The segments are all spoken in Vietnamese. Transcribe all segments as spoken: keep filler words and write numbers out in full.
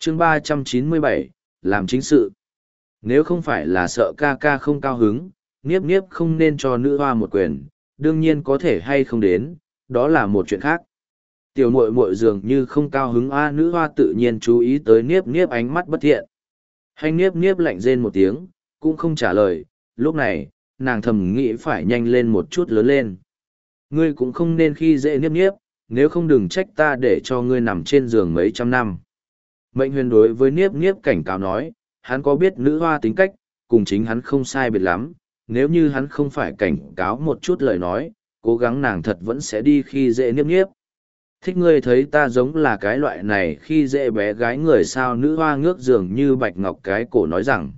chương ba trăm chín mươi bảy, làm chính sự. Nếu không phải là sợ ca ca không cao hứng, Niếp Niếp không nên cho nữ hoa một quyền, đương nhiên có thể hay không đến, đó là một chuyện khác. Tiểu muội muội dường như không cao hứng a, nữ hoa tự nhiên chú ý tới Niếp Niếp ánh mắt bất thiện. Hành Niếp Niếp lạnh rên một tiếng, cũng không trả lời, lúc này, nàng thầm nghĩ phải nhanh lên một chút lớn lên. Ngươi cũng không nên khi dễ Niếp Niếp, nếu không đừng trách ta để cho ngươi nằm trên giường mấy trăm năm. Mệnh huyền đối với Niếp Niếp cảnh cáo nói, hắn có biết nữ hoa tính cách, cùng chính hắn không sai biệt lắm, nếu như hắn không phải cảnh cáo một chút lời nói, cố gắng nàng thật vẫn sẽ đi khi dễ Niếp Niếp. Thích ngươi thấy ta giống là cái loại này khi dễ bé gái người sao, nữ hoa ngước giường như bạch ngọc cái cổ nói rằng.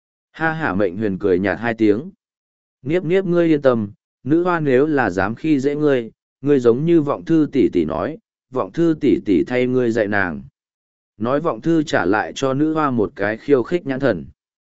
Ha hả, mệnh huyền cười nhạt hai tiếng. Niếp Niếp ngươi yên tâm, nữ hoa nếu là dám khi dễ ngươi, ngươi giống như vọng thư tỷ tỷ nói, vọng thư tỷ tỷ thay ngươi dạy nàng. Nói vọng thư trả lại cho nữ hoa một cái khiêu khích nhãn thần.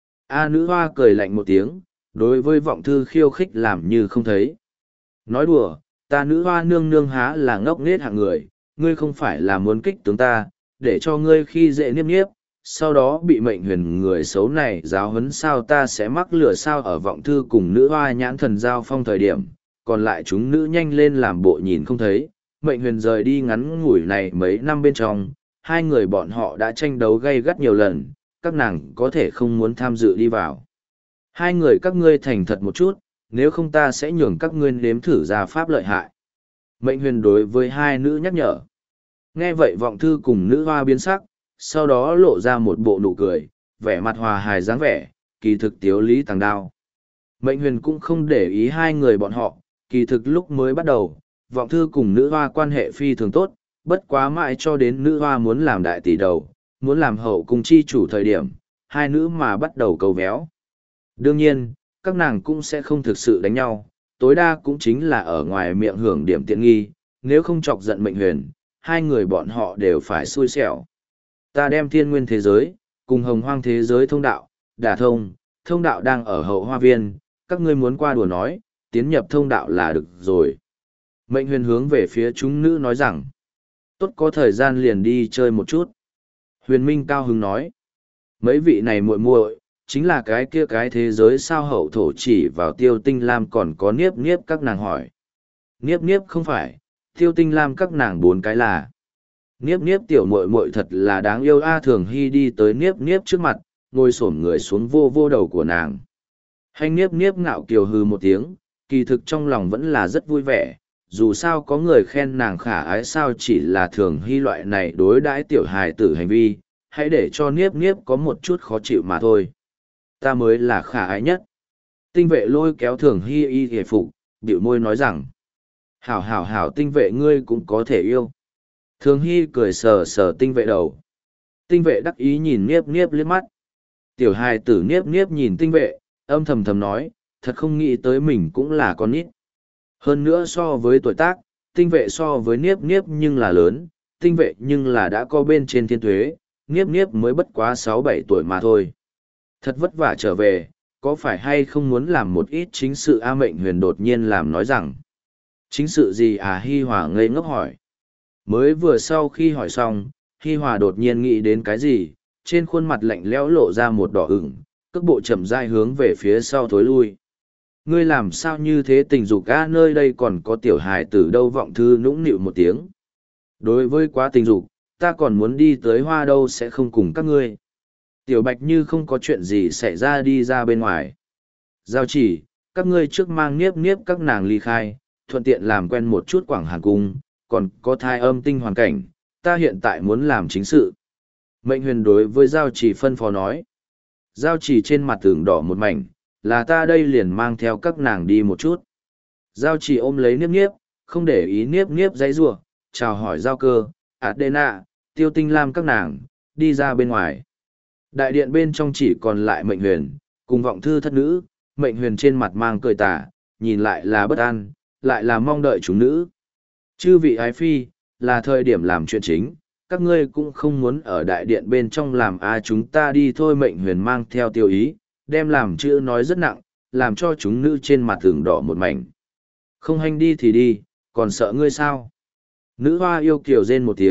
A nữ hoa cười lạnh một tiếng, đối với vọng thư khiêu khích làm như không thấy. Nói đùa, ta nữ hoa nương nương há là ngốc nghếch hạng người, ngươi không phải là muốn kích tướng ta, để cho ngươi khi dễ Niếp Niếp, sau đó bị mệnh huyền người xấu này giáo huấn sao, ta sẽ mắc lửa sao. Ở vọng thư cùng nữ hoa nhãn thần giao phong thời điểm, còn lại chúng nữ nhanh lên làm bộ nhìn không thấy. Mệnh huyền rời đi ngắn ngủi này mấy năm bên trong, hai người bọn họ đã tranh đấu gay gắt nhiều lần, các nàng có thể không muốn tham dự đi vào. Hai người các ngươi thành thật một chút, nếu không ta sẽ nhường các ngươi nếm thử ra pháp lợi hại. Mệnh huyền đối với hai nữ nhắc nhở. Nghe vậy vọng thư cùng nữ hoa biến sắc, sau đó lộ ra một bộ nụ cười, vẻ mặt hòa hài dáng vẻ, kỳ thực tiếu lý tàng đao. Mệnh huyền cũng không để ý hai người bọn họ, kỳ thực lúc mới bắt đầu, vọng thư cùng nữ hoa quan hệ phi thường tốt, bất quá mãi cho đến nữ hoa muốn làm đại tỷ đầu, muốn làm hậu cung chi chủ thời điểm, hai nữ mà bắt đầu cầu véo. Đương nhiên, các nàng cũng sẽ không thực sự đánh nhau, tối đa cũng chính là ở ngoài miệng hưởng điểm tiện nghi, nếu không chọc giận mệnh huyền, hai người bọn họ đều phải xui xẻo. Ta đem thiên nguyên thế giới, cùng hồng hoang thế giới thông đạo, đả thông, thông đạo đang ở hậu hoa viên, các ngươi muốn qua đùa nói, tiến nhập thông đạo là được rồi. Mệnh huyền hướng về phía chúng nữ nói rằng, tốt, có thời gian liền đi chơi một chút. Huyền Minh cao hứng nói, mấy vị này muội muội chính là cái kia cái thế giới sao, hậu thổ chỉ vào Tiêu Tinh Lam còn có Niếp Niếp các nàng hỏi. Niếp Niếp không phải, Tiêu Tinh Lam các nàng bốn cái là. Niếp Niếp tiểu muội muội thật là đáng yêu a. Thường Hy đi tới Niếp Niếp trước mặt, ngồi xổm người xuống vô vô đầu của nàng. Hành Niếp Niếp ngạo kiều hừ một tiếng, kỳ thực trong lòng vẫn là rất vui vẻ, dù sao có người khen nàng khả ái sao, chỉ là Thường Hy loại này đối đãi tiểu hài tử hành vi, hãy để cho Niếp Niếp có một chút khó chịu mà thôi. Ta mới là khả ái nhất. Tinh vệ lôi kéo Thường Hy y hề phục, bĩu môi nói rằng, hảo hảo hảo, tinh vệ ngươi cũng có thể yêu. Thường Hy cười sờ sờ tinh vệ đầu. Tinh vệ đắc ý nhìn Niếp Niếp liếc mắt. Tiểu hài tử Niếp Niếp nhìn tinh vệ, âm thầm thầm nói, thật không nghĩ tới mình cũng là con nít. Hơn nữa so với tuổi tác, tinh vệ so với Niếp Niếp nhưng là lớn, tinh vệ nhưng là đã có bên trên thiên thuế, Niếp Niếp mới bất quá sáu bảy tuổi mà thôi. Thật vất vả trở về, có phải hay không muốn làm một ít chính sự A? Mệnh huyền đột nhiên làm nói rằng. Chính sự gì à? Hi Hòa ngây ngốc hỏi. Mới vừa sau khi hỏi xong, Hi Hòa đột nhiên nghĩ đến cái gì, trên khuôn mặt lạnh lẽo lộ ra một đỏ ửng, cước bộ chậm rãi hướng về phía sau thối lui. Ngươi làm sao như thế tình dục a? Nơi đây còn có tiểu hài tử đâu? Vọng thư nũng nịu một tiếng. Đối với quá tình dục, ta còn muốn đi tới hoa đâu, sẽ không cùng các ngươi. Tiểu Bạch như không có chuyện gì xảy ra đi ra bên ngoài. Giao chỉ, các ngươi trước mang Niếp Niếp các nàng ly khai, thuận tiện làm quen một chút Quảng Hàn Cung, còn có thai âm tinh hoàn cảnh, ta hiện tại muốn làm chính sự. Mệnh huyền đối với Giao chỉ phân phó nói. Giao chỉ trên mặt tường đỏ một mảnh, là ta đây liền mang theo các nàng đi một chút. Giao chỉ ôm lấy Niếp Niếp, không để ý Niếp Niếp giãy giụa, chào hỏi Giao Cơ, Adena, Tiêu Tinh Lam các nàng, đi ra bên ngoài. Đại điện bên trong chỉ còn lại mệnh huyền, cùng vọng thư thất nữ, mệnh huyền trên mặt mang cười tà, nhìn lại là bất an, lại là mong đợi chúng nữ. Chư vị ái phi, là thời điểm làm chuyện chính, các ngươi cũng không muốn ở đại điện bên trong làm a, chúng ta đi thôi. Mệnh huyền mang theo tiêu ý, đem làm chữ nói rất nặng, làm cho chúng nữ trên mặt tường đỏ một mảnh. Không hành đi thì đi, còn sợ ngươi sao? Nữ hoa yêu kiều rên một tiếng,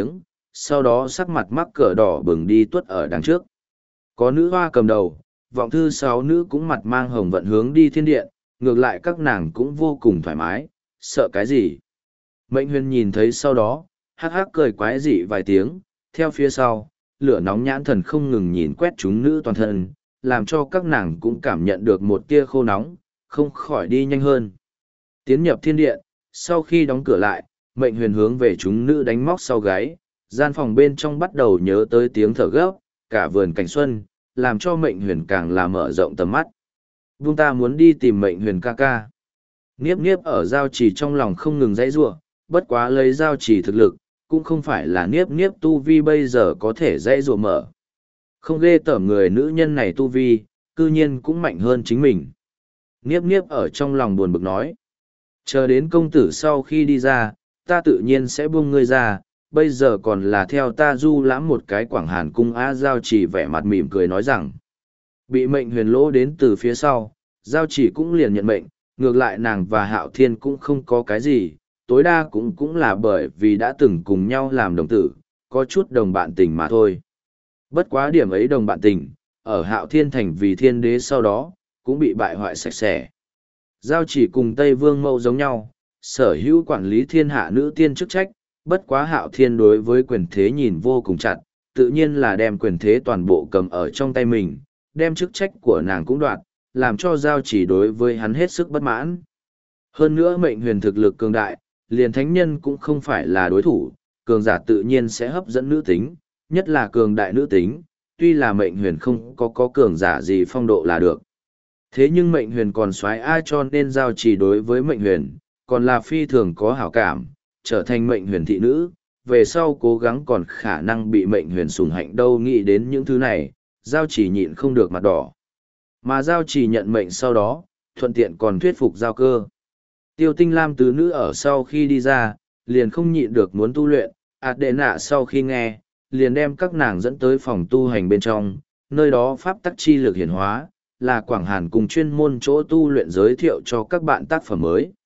sau đó sắc mặt mắc cỡ đỏ bừng đi tuất ở đằng trước. Có nữ hoa cầm đầu, vọng thư sáu nữ cũng mặt mang hồng vận hướng đi thiên điện, ngược lại các nàng cũng vô cùng thoải mái, sợ cái gì. Mệnh huyền nhìn thấy sau đó, hắc hắc cười quái dị vài tiếng, theo phía sau, lửa nóng nhãn thần không ngừng nhìn quét chúng nữ toàn thân, làm cho các nàng cũng cảm nhận được một tia khô nóng, không khỏi đi nhanh hơn. Tiến nhập thiên điện, sau khi đóng cửa lại, mệnh huyền hướng về chúng nữ đánh móc sau gáy, gian phòng bên trong bắt đầu nhớ tới tiếng thở gấp, cả vườn cảnh xuân, làm cho mệnh huyền càng là mở rộng tầm mắt. Vung ta muốn đi tìm mệnh huyền ca ca. Niếp niếp ở giao trì trong lòng không ngừng dãy giụa, bất quá lấy giao trì thực lực, cũng không phải là niếp niếp tu vi bây giờ có thể dãy giụa mở. Không ghê tởm người nữ nhân này tu vi, cư nhiên cũng mạnh hơn chính mình. Niếp niếp ở trong lòng buồn bực nói. Chờ đến công tử sau khi đi ra, ta tự nhiên sẽ buông ngươi ra, bây giờ còn là theo ta du lãm một cái quảng hàn cung á. Giao chỉ vẻ mặt mỉm cười nói rằng, bị mệnh huyền lỗ đến từ phía sau, giao chỉ cũng liền nhận mệnh, ngược lại nàng và hạo thiên cũng không có cái gì, tối đa cũng cũng là bởi vì đã từng cùng nhau làm đồng tử, có chút đồng bạn tình mà thôi. Bất quá điểm ấy đồng bạn tình, ở hạo thiên thành vì thiên đế sau đó, cũng bị bại hoại sạch sẽ. Giao chỉ cùng Tây Vương Mẫu giống nhau, sở hữu quản lý thiên hạ nữ tiên chức trách, bất quá hạo thiên đối với quyền thế nhìn vô cùng chặt, tự nhiên là đem quyền thế toàn bộ cầm ở trong tay mình, đem chức trách của nàng cũng đoạt, làm cho giao chỉ đối với hắn hết sức bất mãn. Hơn nữa mệnh huyền thực lực cường đại, liền thánh nhân cũng không phải là đối thủ, cường giả tự nhiên sẽ hấp dẫn nữ tính, nhất là cường đại nữ tính, tuy là mệnh huyền không có có cường giả gì phong độ là được. Thế nhưng mệnh huyền còn xoái ai cho nên giao chỉ đối với mệnh huyền, còn là phi thường có hảo cảm, trở thành mệnh huyền thị nữ, về sau cố gắng còn khả năng bị mệnh huyền sủng hạnh đâu. Nghĩ đến những thứ này, giao chỉ nhịn không được mặt đỏ. Mà giao chỉ nhận mệnh sau đó, thuận tiện còn thuyết phục giao cơ. Tiêu tinh lam tứ nữ ở sau khi đi ra, liền không nhịn được muốn tu luyện, ạt đệ nạ sau khi nghe, liền đem các nàng dẫn tới phòng tu hành bên trong, nơi đó pháp tắc chi lực hiển hóa, là Quảng Hàn cùng chuyên môn chỗ tu luyện giới thiệu cho các bạn tác phẩm mới.